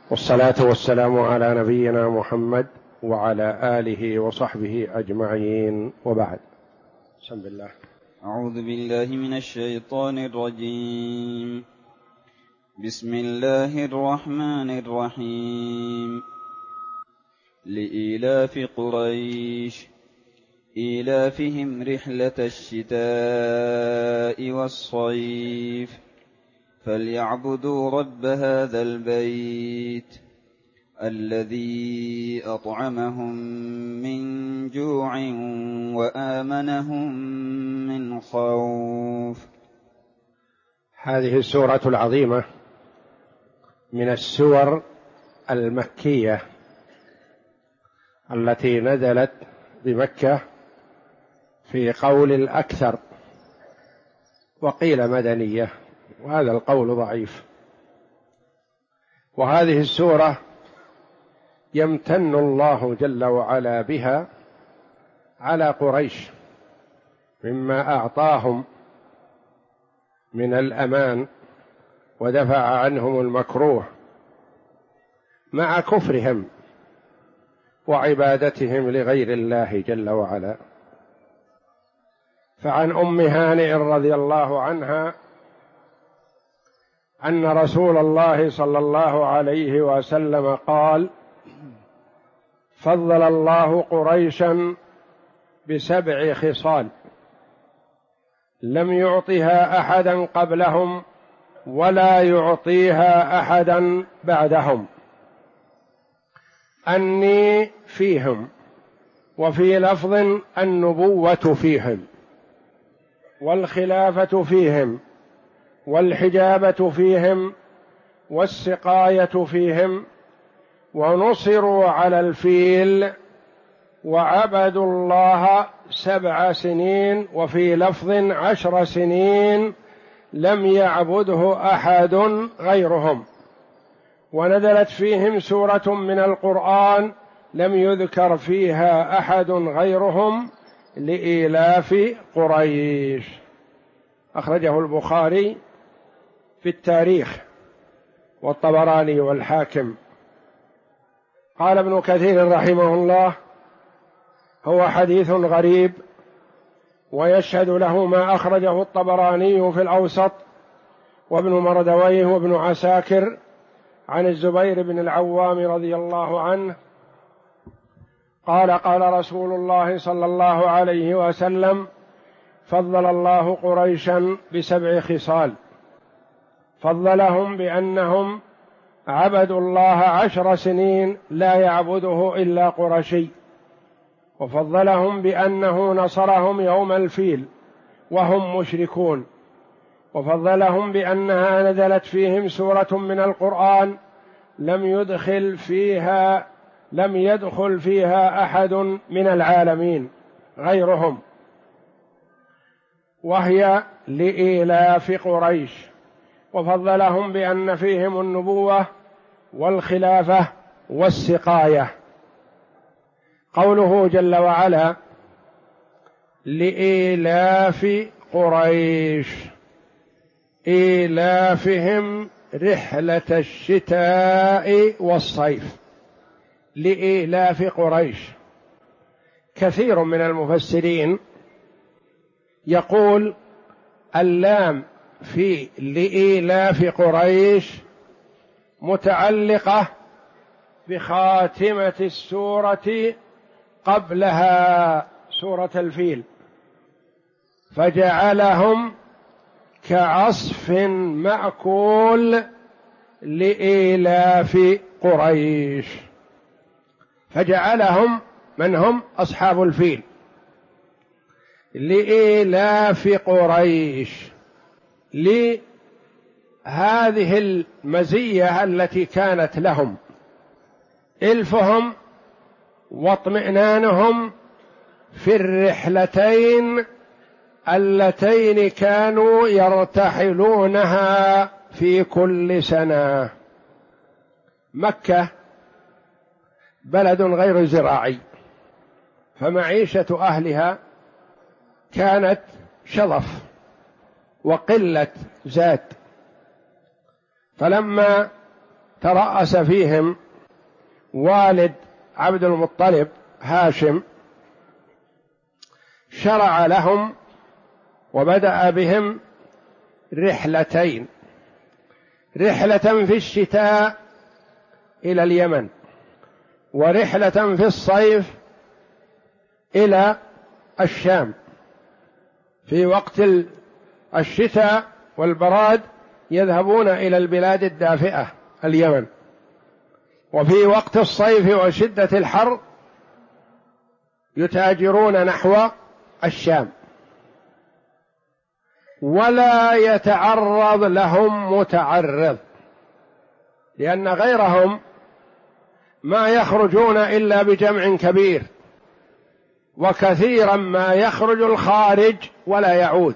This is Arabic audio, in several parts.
والصلاة والسلام على نبينا محمد وعلى آله وصحبه أجمعين، وبعد. بسم الله. أعوذ بالله من الشيطان الرجيم. بسم الله الرحمن الرحيم. لإيلاف قريش إيلافهم رحلة الشتاء والصيف فليعبدوا رب هذا البيت الذي أطعمهم من جوع وآمنهم من خوف. هذه السورة العظيمة من السور المكية التي نزلت بمكة في قول الأكثر، وقيل مدنية، وهذا القول ضعيف. وهذه السورة يمتن الله جل وعلا بها على قريش مما أعطاهم من الأمان ودفع عنهم المكروه مع كفرهم وعبادتهم لغير الله جل وعلا. فعن أم هانئ رضي الله عنها أن رسول الله صلى الله عليه وسلم قال: فضل الله قريشا ب7 خصال لم يعطها أحدا قبلهم ولا يعطيها أحدا بعدهم: أني فيهم، وفي لفظ النبوة فيهم، والخلافة فيهم، والحجابة فيهم، والسقاية فيهم، ونصروا على الفيل، وعبدوا الله 7 سنين، وفي لفظ 10 سنين لم يعبده أحد غيرهم. ونزلت فيهم سورة من القرآن لم يذكر فيها أحد غيرهم لإيلاف قريش. أخرجه البخاري في التاريخ والطبراني والحاكم. قال ابن كثير رحمه الله: هو حديث غريب، ويشهد له ما أخرجه الطبراني في الأوسط وابن مردويه وابن عساكر عن الزبير بن العوام رضي الله عنه قال: قال رسول الله صلى الله عليه وسلم: فضل الله قريشا ب7 خصال. فضلهم بأنهم عبدوا الله 10 سنين لا يعبده إلا قرشي. وفضلهم بأنه نصرهم يوم الفيل وهم مشركون. وفضلهم بأنها نزلت فيهم سورة من القرآن لم يدخل فيها أحد من العالمين غيرهم، وهي لإيلاف قريش. وفضلهم بأن فيهم النبوة والخلافة والسقاية. قوله جل وعلا: لإيلاف قريش إيلافهم رحلة الشتاء والصيف. لإيلاف قريش، كثير من المفسرين يقول اللام في لإيلاف قريش متعلقة بخاتمة السورة قبلها، سورة الفيل، فجعلهم كعصف مأكول لإيلاف قريش. فجعلهم من هم أصحاب الفيل لإيلاف قريش، لهذه المزية التي كانت لهم، إلفهم واطمئنانهم في الرحلتين اللتين كانوا يرتحلونها في كل سنة. مكة بلد غير زراعي، فمعيشة أهلها كانت شظف وقلة زاد، فلما ترأس فيهم والد عبد المطلب هاشم، شرع لهم وبدأ بهم رحلتين، رحلة في الشتاء إلى اليمن، ورحلة في الصيف إلى الشام. في وقت الشتاء والبراد يذهبون إلى البلاد الدافئة اليمن، وفي وقت الصيف وشدة الحر يتاجرون نحو الشام، ولا يتعرض لهم متعرض، لأن غيرهم ما يخرجون إلا بجمع كبير، وكثيرا ما يخرج الخارج ولا يعود،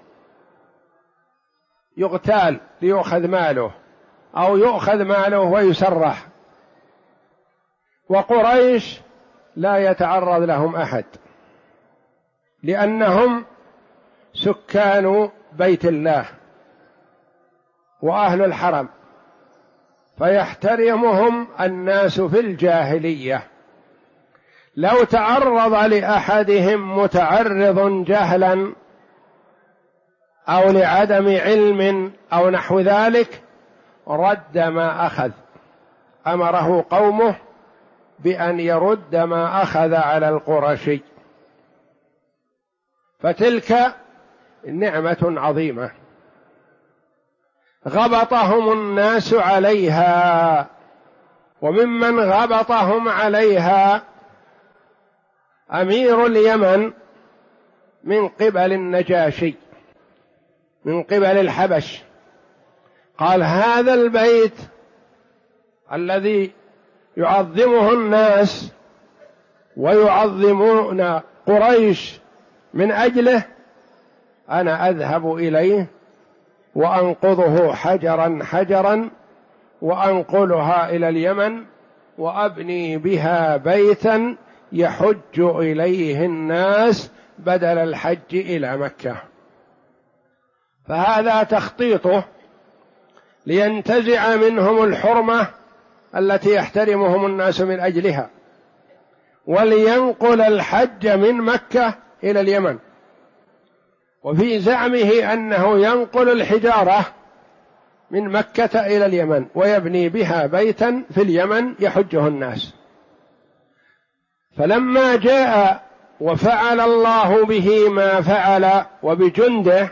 يغتال ليؤخذ ماله أو يؤخذ ماله ويسرح. وقريش لا يتعرض لهم أحد، لأنهم سكان بيت الله وأهل الحرم، فيحترمهم الناس في الجاهلية. لو تعرض لأحدهم متعرض جهلا أو لعدم علم أو نحو ذلك رد ما أخذ، أمره قومه بأن يرد ما أخذ على القرشي. فتلك نعمة عظيمة غبطهم الناس عليها، وممن غبطهم عليها أمير اليمن من قبل النجاشي من قبل الحبش، قال هذا البيت الذي يعظمه الناس ويعظمون قريش من أجله، أنا أذهب إليه وأنقضه حجرا حجرا وأنقلها إلى اليمن وأبني بها بيتا يحج إليه الناس بدل الحج إلى مكة. فهذا تخطيطه لينتزع منهم الحرمة التي يحترمهم الناس من أجلها، ولينقل الحج من مكة إلى اليمن. وفي زعمه أنه ينقل الحجارة من مكة إلى اليمن ويبني بها بيتا في اليمن يحجه الناس. فلما جاء وفعل الله به ما فعل وبجنده،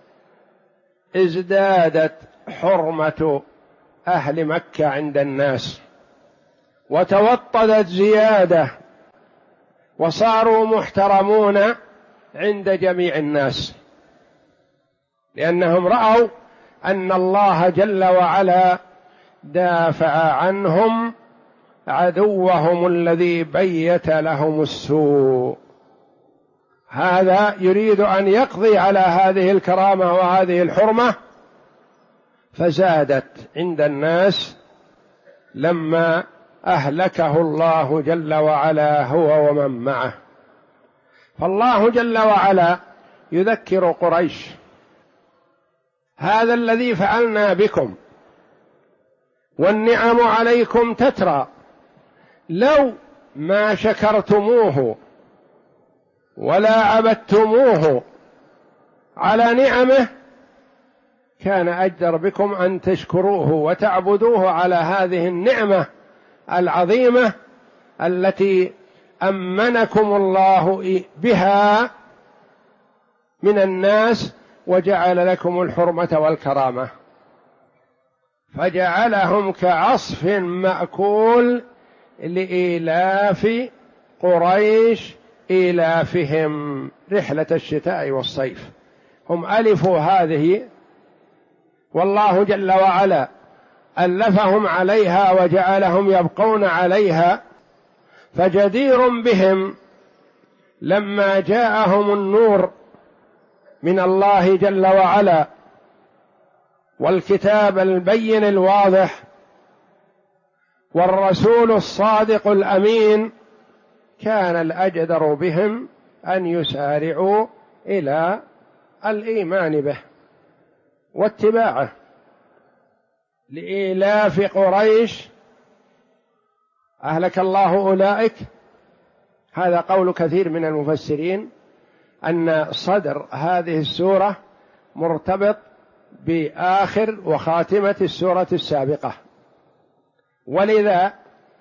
ازدادت حرمة أهل مكة عند الناس وتوطدت زيادة، وصاروا محترمون عند جميع الناس، لأنهم رأوا أن الله جل وعلا دافع عنهم عدوهم الذي بيت لهم السوء. هذا يريد أن يقضي على هذه الكرامة وهذه الحرمة، فزادت عند الناس لما أهلكه الله جل وعلا هو ومن معه. فالله جل وعلا يذكر قريش هذا الذي فعلنا بكم والنعم عليكم تترى، لو ما شكرتموه ولا عبدتموه على نعمه كان أجدر بكم أن تشكروه وتعبدوه على هذه النعمة العظيمة التي أمنكم الله بها من الناس وجعل لكم الحرمة والكرامة، فجعلهم كعصف مأكول لإيلاف قريش إيلافهم رحلة الشتاء والصيف. هم ألفوا هذه، والله جل وعلا ألفهم عليها وجعلهم يبقون عليها، فجدير بهم لما جاءهم النور من الله جل وعلا والكتاب البين الواضح والرسول الصادق الأمين، كان الأجدر بهم أن يسارعوا إلى الإيمان به واتباعه، لإيلاف قريش أهلك الله أولئك. هذا قول كثير من المفسرين أن صدر هذه السورة مرتبط بآخر وخاتمة السورة السابقة، ولذا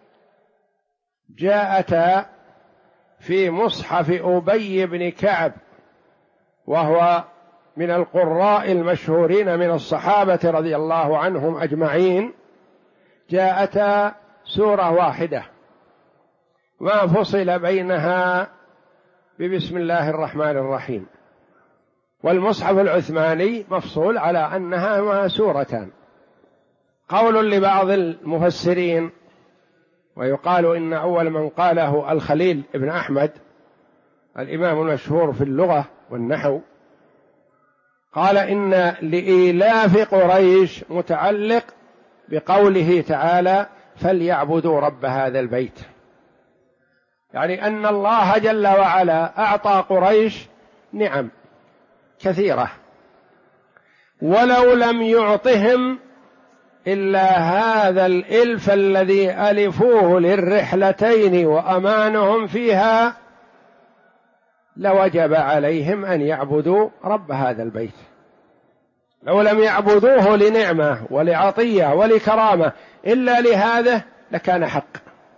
جاءتا في مصحف أبي بن كعب وهو من القراء المشهورين من الصحابة رضي الله عنهم أجمعين، جاءتا سورة واحدة ما فصل بينها ببسم الله الرحمن الرحيم، والمصحف العثماني مفصول على أنها سورتان. قول لبعض المفسرين، ويقال إن أول من قاله الخليل ابن أحمد الإمام المشهور في اللغة والنحو، قال إن لإيلاف قريش متعلق بقوله تعالى فليعبدوا رب هذا البيت، يعني أن الله جل وعلا أعطى قريش نعم كثيرة، ولو لم يعطهم إلا هذا الإلف الذي ألفوه للرحلتين وأمانهم فيها لوجب عليهم أن يعبدوا رب هذا البيت. لو لم يعبدوه لنعمة ولعطية ولكرامة إلا لهذا لكان حق.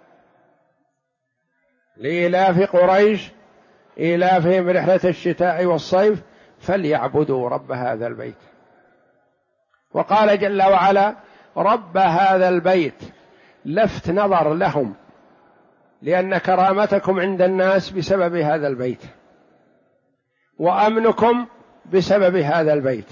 لإيلاف قريش إيلافهم رحلة الشتاء والصيف فليعبدوا رب هذا البيت. وقال جل وعلا رب هذا البيت، لفت نظر لهم، لأن كرامتكم عند الناس بسبب هذا البيت، وأمنكم بسبب هذا البيت،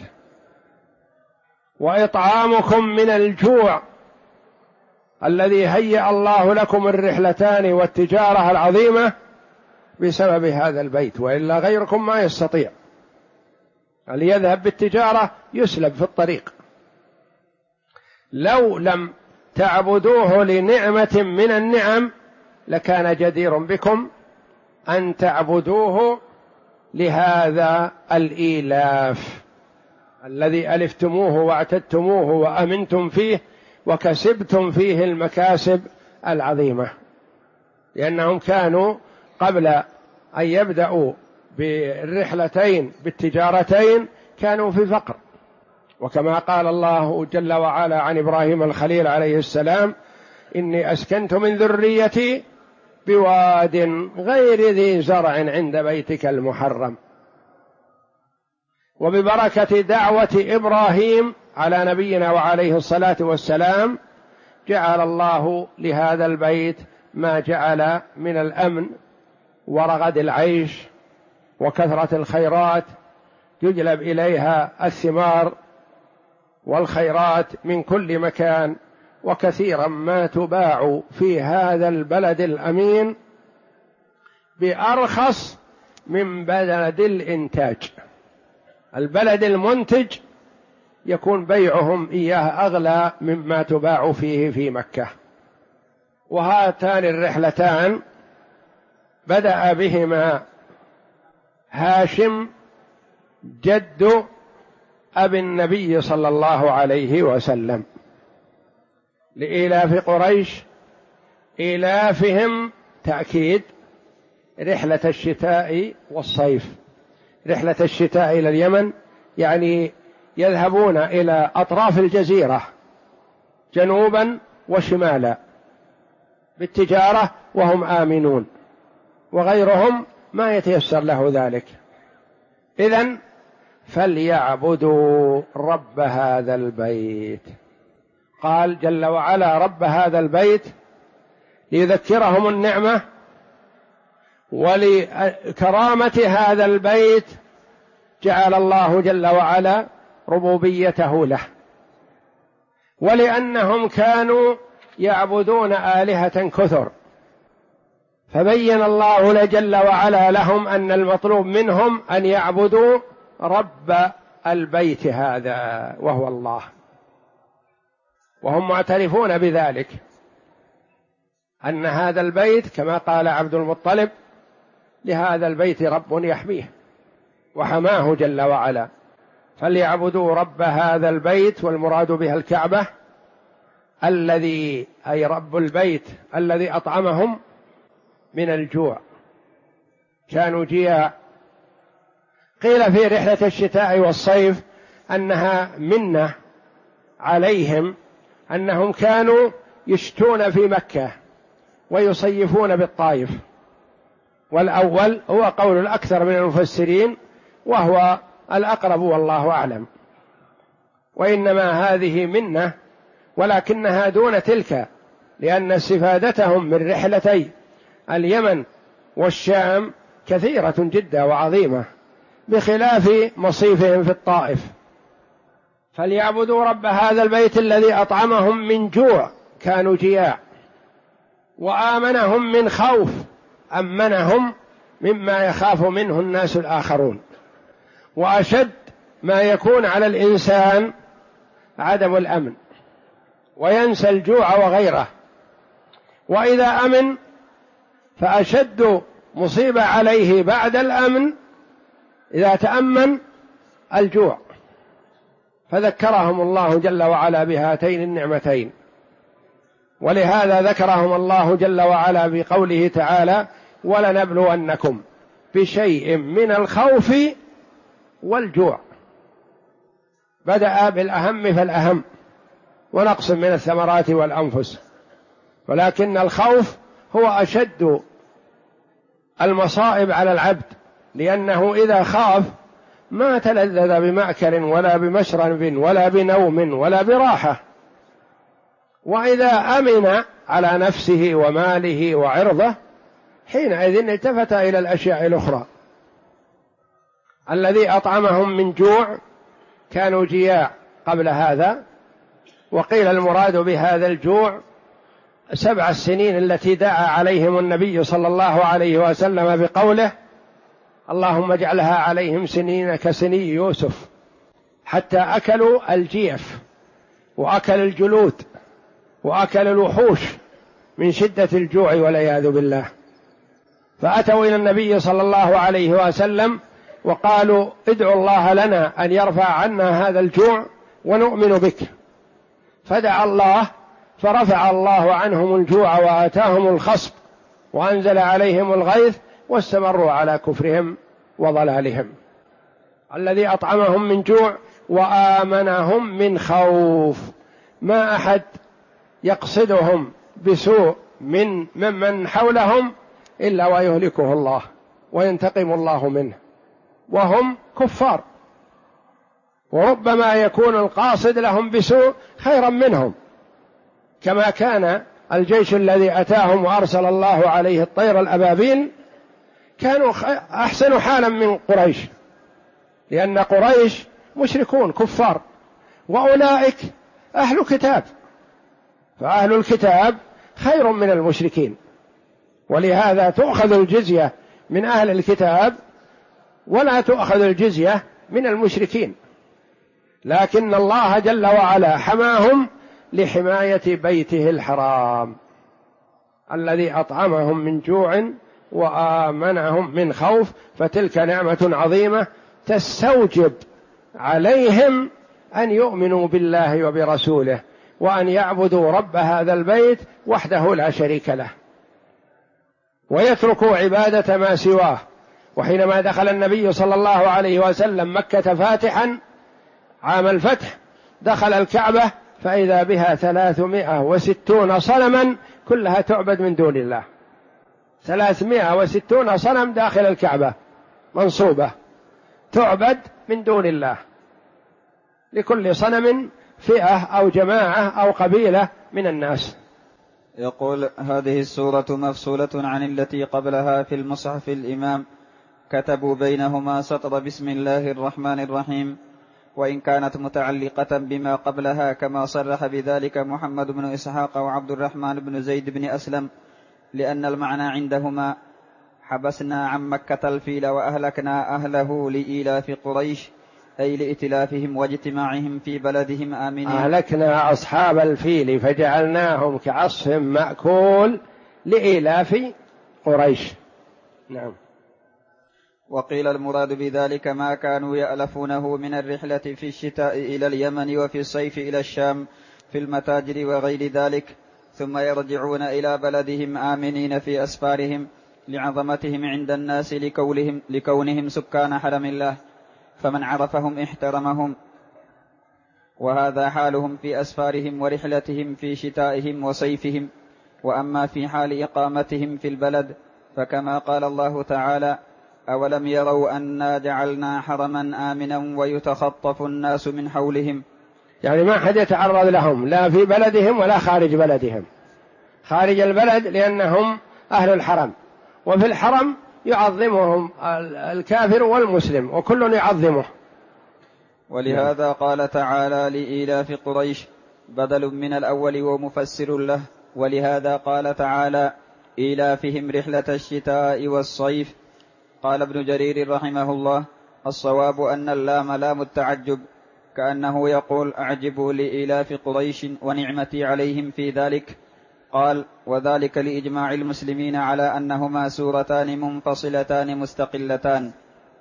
وإطعامكم من الجوع الذي هيأ الله لكم الرحلتان والتجارة العظيمة بسبب هذا البيت، وإلا غيركم ما يستطيع. اللي يذهب بالتجارة يسلب في الطريق. لو لم تعبدوه لنعمة من النعم لكان جدير بكم أن تعبدوه لهذا الإيلاف الذي ألفتموه واعتدتموه وأمنتم فيه وكسبتم فيه المكاسب العظيمة، لأنهم كانوا قبل أن يبدأوا بالرحلتين بالتجارتين كانوا في فقر، وكما قال الله جل وعلا عن إبراهيم الخليل عليه السلام إني أسكنت من ذريتي بواد غير ذي زرع عند بيتك المحرم. وببركة دعوة إبراهيم على نبينا وعليه الصلاة والسلام جعل الله لهذا البيت ما جعل من الأمن ورغد العيش وكثرة الخيرات، يجلب إليها الثمار والخيرات من كل مكان، وكثيرا ما تباع في هذا البلد الأمين بأرخص من بلد الإنتاج. البلد المنتج يكون بيعهم إياه أغلى مما تباع فيه في مكة. وهاتان الرحلتان بدأ بهما هاشم جد أبي النبي صلى الله عليه وسلم لإيلاف قريش، إيلافهم تأكيد رحلة الشتاء والصيف. رحلة الشتاء إلى اليمن يعني يذهبون إلى أطراف الجزيرة جنوبا وشمالا بالتجارة وهم آمنون، وغيرهم ما يتيسر له ذلك. إذن فليعبدوا رب هذا البيت. قال جل وعلا رب هذا البيت ليذكرهم النعمة ولكرامة هذا البيت، جعل الله جل وعلا ربوبيته له، ولأنهم كانوا يعبدون آلهة كثر، فبين الله جل وعلا لهم أن المطلوب منهم أن يعبدوا رب البيت هذا وهو الله، وهم معترفون بذلك أن هذا البيت كما قال عبد المطلب لهذا البيت رب يحميه وحماه جل وعلا، فليعبدوا رب هذا البيت، والمراد بها الكعبة الذي أي رب البيت الذي أطعمهم من الجوع، كانوا جياع. قيل في رحلة الشتاء والصيف أنها منة عليهم أنهم كانوا يشتون في مكة ويصيفون بالطائف، والأول هو قول الأكثر من المفسرين وهو الأقرب والله أعلم، وإنما هذه منة ولكنها دون تلك، لأن استفادتهم من رحلتي اليمن والشام كثيرة جدا وعظيمة بخلاف مصيفهم في الطائف. فليعبدوا رب هذا البيت الذي أطعمهم من جوع، كانوا جياع، وآمنهم من خوف، أمنهم مما يخاف منه الناس الآخرون. وأشد ما يكون على الإنسان عدم الأمن وينسى الجوع وغيره، وإذا أمن فأشد مصيبة عليه بعد الأمن إذا تأمن الجوع. فذكرهم الله جل وعلا بهاتين النعمتين، ولهذا ذكرهم الله جل وعلا بقوله تعالى: ولنبلونكم بشيء من الخوف والجوع. بدأ بالأهم فالأهم، ونقص من الثمرات والأنفس، ولكن الخوف هو أشد المصائب على العبد، لأنه إذا خاف ما تلذذ بمأكل ولا بمشرب ولا بنوم ولا براحة، وإذا أمن على نفسه وماله وعرضه حينئذ التفت إلى الأشياء الأخرى. الذي أطعمهم من جوع كانوا جياع قبل هذا، وقيل المراد بهذا الجوع 7 سنين التي دعا عليهم النبي صلى الله عليه وسلم بقوله: اللهم اجعلها عليهم سنين كسني يوسف، حتى أكلوا الجيف وأكل الجلود وأكل الوحوش من شدة الجوع والعياذ بالله. فأتوا إلى النبي صلى الله عليه وسلم وقالوا: ادعوا الله لنا أن يرفع عنا هذا الجوع ونؤمن بك. فدعا الله فرفع الله عنهم الجوع وآتاهم الخصب وأنزل عليهم الغيث واستمروا على كفرهم وضلالهم. الذي أطعمهم من جوع وآمنهم من خوف. ما أحد يقصدهم بسوء من حولهم إلا ويهلكه الله وينتقم الله منه، وهم كفار، وربما يكون القاصد لهم بسوء خيرا منهم، كما كان الجيش الذي أتاهم وأرسل الله عليه الطير الأبابيل كانوا أحسن حالا من قريش، لأن قريش مشركون كفار، وأولئك أهل كتاب، فأهل الكتاب خير من المشركين، ولهذا تؤخذ الجزية من أهل الكتاب ولا تؤخذ الجزية من المشركين. لكن الله جل وعلا حماهم لحماية بيته الحرام الذي أطعمهم من جوع وآمنهم من خوف. فتلك نعمة عظيمة تستوجب عليهم أن يؤمنوا بالله وبرسوله، وأن يعبدوا رب هذا البيت وحده لا شريك له، ويتركوا عبادة ما سواه. وحينما دخل النبي صلى الله عليه وسلم مكة فاتحا عام الفتح، دخل الكعبة فإذا بها 360 صنما كلها تعبد من دون الله. 360 صنم داخل الكعبة منصوبة تعبد من دون الله، لكل صنم فئة أو جماعة أو قبيلة من الناس. يقول: هذه السورة مفصولة عن التي قبلها في المصحف الإمام، كتبوا بينهما سطر بسم الله الرحمن الرحيم، وإن كانت متعلقة بما قبلها كما صرح بذلك محمد بن إسحاق وعبد الرحمن بن زيد بن أسلم، لأن المعنى عندهما: حبسنا عن مكة الفيل وأهلكنا أهله لإيلاف قريش، أي لإتلافهم واجتماعهم في بلدهم آمنين. أهلكنا أصحاب الفيل فجعلناهم كعصف مأكول لإيلاف قريش. نعم. وقيل المراد بذلك ما كانوا يألفونه من الرحلة في الشتاء إلى اليمن وفي الصيف إلى الشام، في المتاجر وغير ذلك، ثم يرجعون إلى بلدهم آمنين في أسفارهم لعظمتهم عند الناس لكونهم سكان حرم الله، فمن عرفهم احترمهم، وهذا حالهم في أسفارهم ورحلتهم في شتائهم وصيفهم. وأما في حال إقامتهم في البلد فكما قال الله تعالى: أولم يروا أنا جعلنا حرما آمنا ويتخطف الناس من حولهم، يعني ما حد يتعرض لهم لا في بلدهم ولا خارج بلدهم. خارج البلد لأنهم أهل الحرم، وفي الحرم يعظمهم الكافر والمسلم وكل يعظمه. ولهذا قال تعالى: لإيلاف قريش بدل من الأول ومفسر له. ولهذا قال تعالى: إيلافهم رحلة الشتاء والصيف. قال ابن جرير رحمه الله: الصواب أن اللام لام التعجب، كأنه يقول: أعجبوا لإيلاف قريش ونعمتي عليهم في ذلك. قال: وذلك لإجماع المسلمين على أنهما سورتان منفصلتان مستقلتان.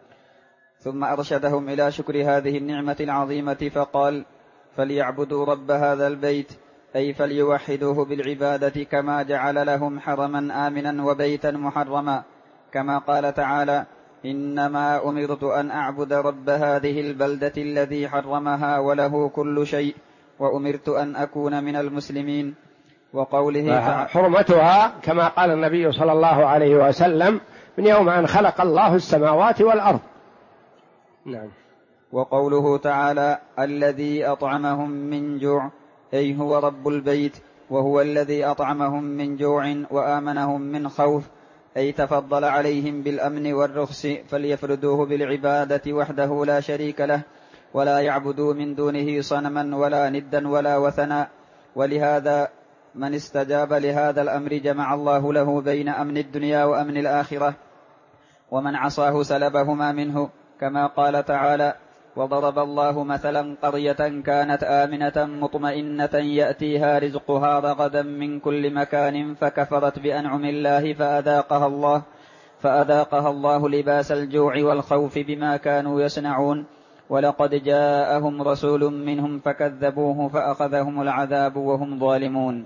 ثم أرشدهم إلى شكر هذه النعمة العظيمة فقال: فليعبدوا رب هذا البيت، أي فليوحدوه بالعبادة، كما جعل لهم حرما آمنا وبيتا محرما، كما قال تعالى: إنما أمرت أن أعبد رب هذه البلدة الذي حرمها وله كل شيء، وأمرت أن أكون من المسلمين. وقوله حرمتها كما قال النبي صلى الله عليه وسلم: من يوم أن خلق الله السماوات والأرض. نعم. وقوله تعالى: الذي أطعمهم من جوع، أي هو رب البيت، وهو الذي أطعمهم من جوع وآمنهم من خوف، أي تفضل عليهم بالأمن والرخص، فليفردوه بالعبادة وحده لا شريك له، ولا يعبدوا من دونه صنما ولا ندا ولا وثنا. ولهذا من استجاب لهذا الأمر جمع الله له بين أمن الدنيا وأمن الآخرة، ومن عصاه سلبهما منه، كما قال تعالى: وضرب الله مثلا قرية كانت آمنة مطمئنة يأتيها رزقها رغدا من كل مكان فكفرت بأنعم الله فأذاقها الله لباس الجوع والخوف بما كانوا يصنعون، ولقد جاءهم رسول منهم فكذبوه فأخذهم العذاب وهم ظالمون.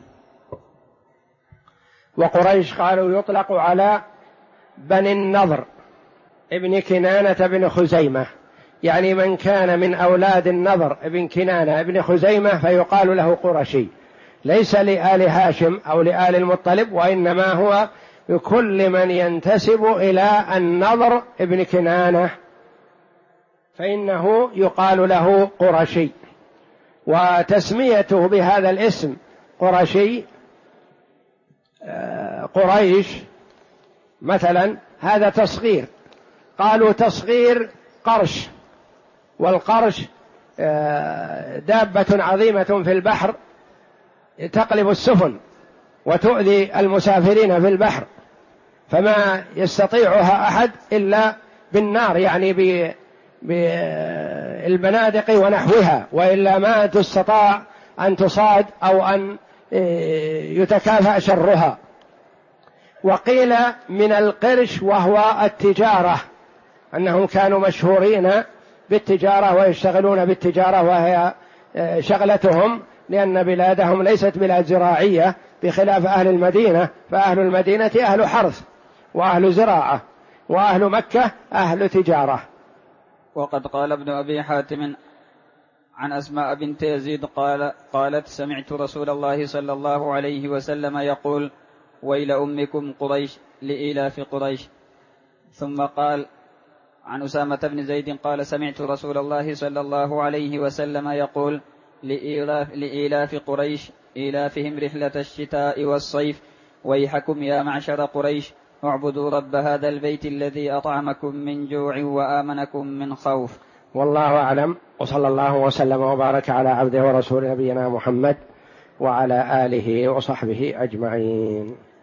وقريش قالوا يطلق على بني النضر ابن كنانة بن خزيمة، يعني من كان من أولاد النضر ابن كنانة ابن خزيمة فيقال له قرشي، ليس لآل هاشم أو لآل المطلب، وإنما هو لكل من ينتسب إلى النضر ابن كنانة فإنه يقال له قرشي. وتسميته بهذا الاسم قرشي قريش مثلا هذا تصغير، قالوا تصغير قرش، والقرش دابة عظيمة في البحر تقلب السفن وتؤذي المسافرين في البحر، فما يستطيعها أحد إلا بالنار، يعني بالبنادق ونحوها، وإلا ما تستطاع أن تصاد أو أن يتكافأ شرها. وقيل من القرش وهو التجارة، أنهم كانوا مشهورين بالتجارة ويشتغلون بالتجارة وهي شغلتهم، لأن بلادهم ليست بلاد زراعية بخلاف أهل المدينة، فأهل المدينة أهل حرث وأهل زراعة، وأهل مكة أهل تجارة. وقد قال ابن أبي حاتم عن أسماء بنت يزيد قالت: سمعت رسول الله صلى الله عليه وسلم يقول: ويل أمكم قريش لإيلاف قريش. ثم قال عن أسامة بن زيد قال: سمعت رسول الله صلى الله عليه وسلم يقول: لإيلاف قريش إيلافهم رحلة الشتاء والصيف، ويحكم يا معشر قريش اعبدوا رب هذا البيت الذي أطعمكم من جوع وآمنكم من خوف. والله أعلم، وصلى الله وسلم وبارك على عبده ورسول نبينا محمد وعلى آله وصحبه أجمعين.